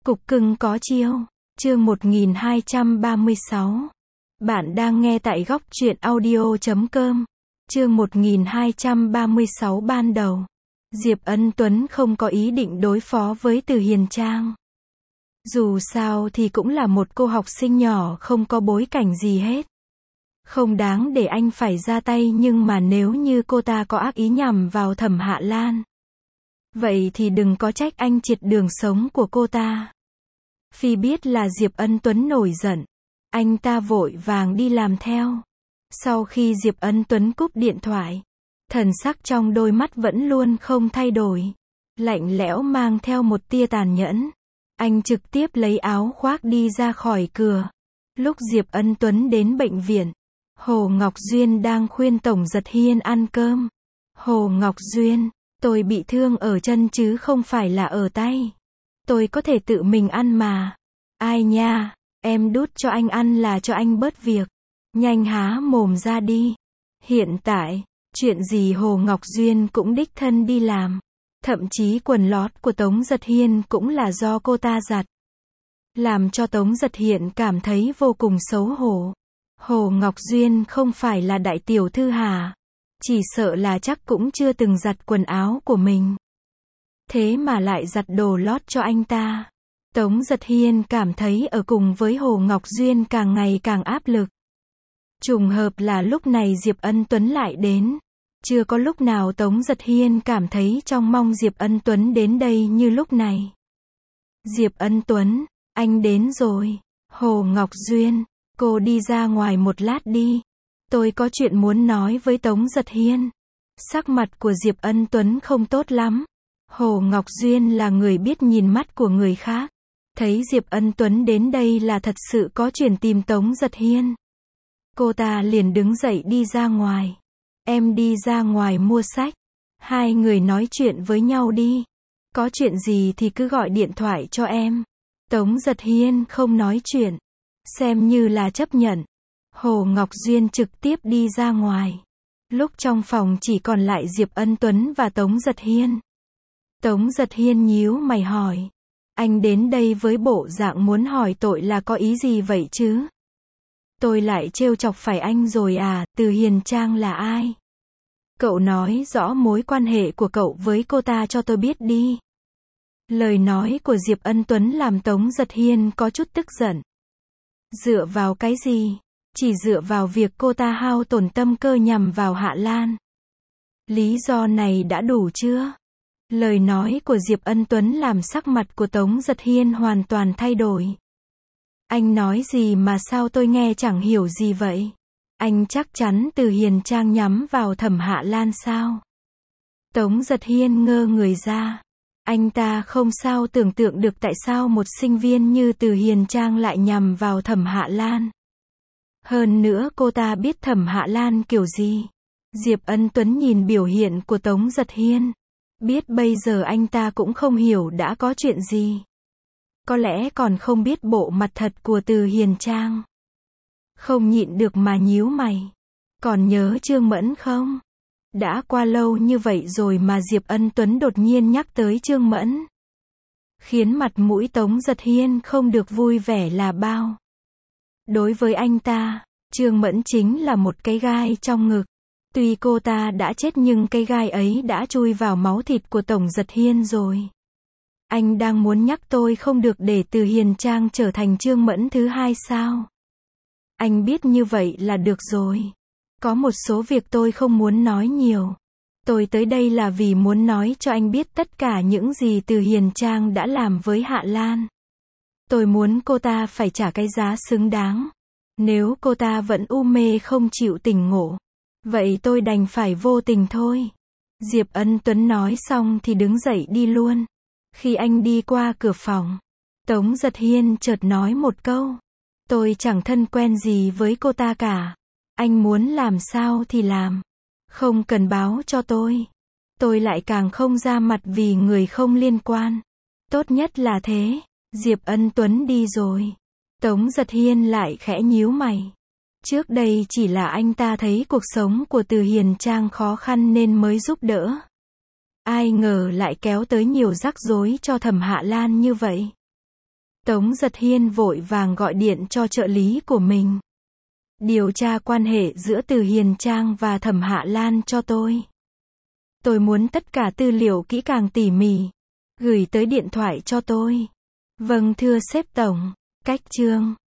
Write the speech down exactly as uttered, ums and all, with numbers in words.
Cục cưng có chiêu. Chương một nghìn hai trăm ba mươi sáu. Bạn đang nghe tại góc truyện audio chấm com. Chương một nghìn hai trăm ba mươi sáu ban đầu. Diệp Ân Tuấn không có ý định đối phó với Từ Hiền Trang. Dù sao thì cũng là một cô học sinh nhỏ không có bối cảnh gì hết. Không đáng để anh phải ra tay, nhưng mà nếu như cô ta có ác ý nhằm vào Thẩm Hạ Lan, vậy thì đừng có trách anh triệt đường sống của cô ta. Phi biết là Diệp Ân Tuấn nổi giận, anh ta vội vàng đi làm theo. Sau khi Diệp Ân Tuấn cúp điện thoại, thần sắc trong đôi mắt vẫn luôn không thay đổi, lạnh lẽo mang theo một tia tàn nhẫn. Anh trực tiếp lấy áo khoác đi ra khỏi cửa. Lúc Diệp Ân Tuấn đến bệnh viện, Hồ Ngọc Duyên đang khuyên Tổng Giật Hiên ăn cơm. Hồ Ngọc Duyên, tôi bị thương ở chân chứ không phải là ở tay. Tôi có thể tự mình ăn mà. Ai nha, em đút cho anh ăn là cho anh bớt việc. Nhanh há mồm ra đi. Hiện tại, chuyện gì Hồ Ngọc Duyên cũng đích thân đi làm. Thậm chí quần lót của Tống Giật Hiên cũng là do cô ta giặt. Làm cho Tống Giật Hiên cảm thấy vô cùng xấu hổ. Hồ Ngọc Duyên không phải là đại tiểu thư hả? Chỉ sợ là chắc cũng chưa từng giặt quần áo của mình. Thế mà lại giặt đồ lót cho anh ta. Tống Giật Hiên cảm thấy ở cùng với Hồ Ngọc Duyên càng ngày càng áp lực. Trùng hợp là lúc này Diệp Ân Tuấn lại đến. Chưa có lúc nào Tống Giật Hiên cảm thấy trông mong Diệp Ân Tuấn đến đây như lúc này. Diệp Ân Tuấn, anh đến rồi. Hồ Ngọc Duyên, cô đi ra ngoài một lát đi. Tôi có chuyện muốn nói với Tống Giật Hiên. Sắc mặt của Diệp Ân Tuấn không tốt lắm. Hồ Ngọc Duyên là người biết nhìn mắt của người khác. Thấy Diệp Ân Tuấn đến đây là thật sự có chuyện tìm Tống Giật Hiên. Cô ta liền đứng dậy đi ra ngoài. Em đi ra ngoài mua sách. Hai người nói chuyện với nhau đi. Có chuyện gì thì cứ gọi điện thoại cho em. Tống Giật Hiên không nói chuyện. Xem như là chấp nhận. Hồ Ngọc Duyên trực tiếp đi ra ngoài. Lúc trong phòng chỉ còn lại Diệp Ân Tuấn và Tống Giật Hiên. Tống Giật Hiên nhíu mày hỏi. Anh đến đây với bộ dạng muốn hỏi tội là có ý gì vậy chứ? Tôi lại trêu chọc phải anh rồi à? Từ Hiền Trang là ai? Cậu nói rõ mối quan hệ của cậu với cô ta cho tôi biết đi. Lời nói của Diệp Ân Tuấn làm Tống Giật Hiên có chút tức giận. Dựa vào cái gì? Chỉ dựa vào việc cô ta hao tổn tâm cơ nhằm vào Hạ Lan. Lý do này đã đủ chưa? Lời nói của Diệp Ân Tuấn làm sắc mặt của Tống Giật Hiên hoàn toàn thay đổi. Anh nói gì mà sao tôi nghe chẳng hiểu gì vậy? Anh chắc chắn Từ Hiền Trang nhắm vào Thẩm Hạ Lan sao? Tống Giật Hiên ngơ người ra. Anh ta không sao tưởng tượng được tại sao một sinh viên như Từ Hiền Trang lại nhằm vào Thẩm Hạ Lan. Hơn nữa cô ta biết Thẩm Hạ Lan kiểu gì? Diệp Ân Tuấn nhìn biểu hiện của Tống Giật Hiên. Biết bây giờ anh ta cũng không hiểu đã có chuyện gì. Có lẽ còn không biết bộ mặt thật của Từ Hiền Trang. Không nhịn được mà nhíu mày. Còn nhớ Trương Mẫn không? Đã qua lâu như vậy rồi mà Diệp Ân Tuấn đột nhiên nhắc tới Trương Mẫn. Khiến mặt mũi Tống Giật Hiên không được vui vẻ là bao. Đối với anh ta, Trương Mẫn chính là một cái gai trong ngực. Tuy cô ta đã chết nhưng cái gai ấy đã chui vào máu thịt của Tổng Giật Hiên rồi. Anh đang muốn nhắc tôi không được để Từ Hiền Trang trở thành Trương Mẫn thứ hai sao? Anh biết như vậy là được rồi. Có một số việc tôi không muốn nói nhiều. Tôi tới đây là vì muốn nói cho anh biết tất cả những gì Từ Hiền Trang đã làm với Hạ Lan. Tôi muốn cô ta phải trả cái giá xứng đáng. Nếu cô ta vẫn u mê không chịu tỉnh ngộ, vậy tôi đành phải vô tình thôi. Diệp Ân Tuấn nói xong thì đứng dậy đi luôn. Khi anh đi qua cửa phòng, Tống Giật Hiên chợt nói một câu. Tôi chẳng thân quen gì với cô ta cả. Anh muốn làm sao thì làm. Không cần báo cho tôi. Tôi lại càng không ra mặt vì người không liên quan. Tốt nhất là thế. Diệp Ân Tuấn đi rồi. Tống Giật Hiên lại khẽ nhíu mày. Trước đây chỉ là anh ta thấy cuộc sống của Từ Hiền Trang khó khăn nên mới giúp đỡ. Ai ngờ lại kéo tới nhiều rắc rối cho Thẩm Hạ Lan như vậy. Tống Giật Hiên vội vàng gọi điện cho trợ lý của mình. Điều tra quan hệ giữa Từ Hiền Trang và Thẩm Hạ Lan cho tôi. Tôi muốn tất cả tư liệu kỹ càng tỉ mỉ. Gửi tới điện thoại cho tôi. Vâng thưa sếp tổng. Cách chương.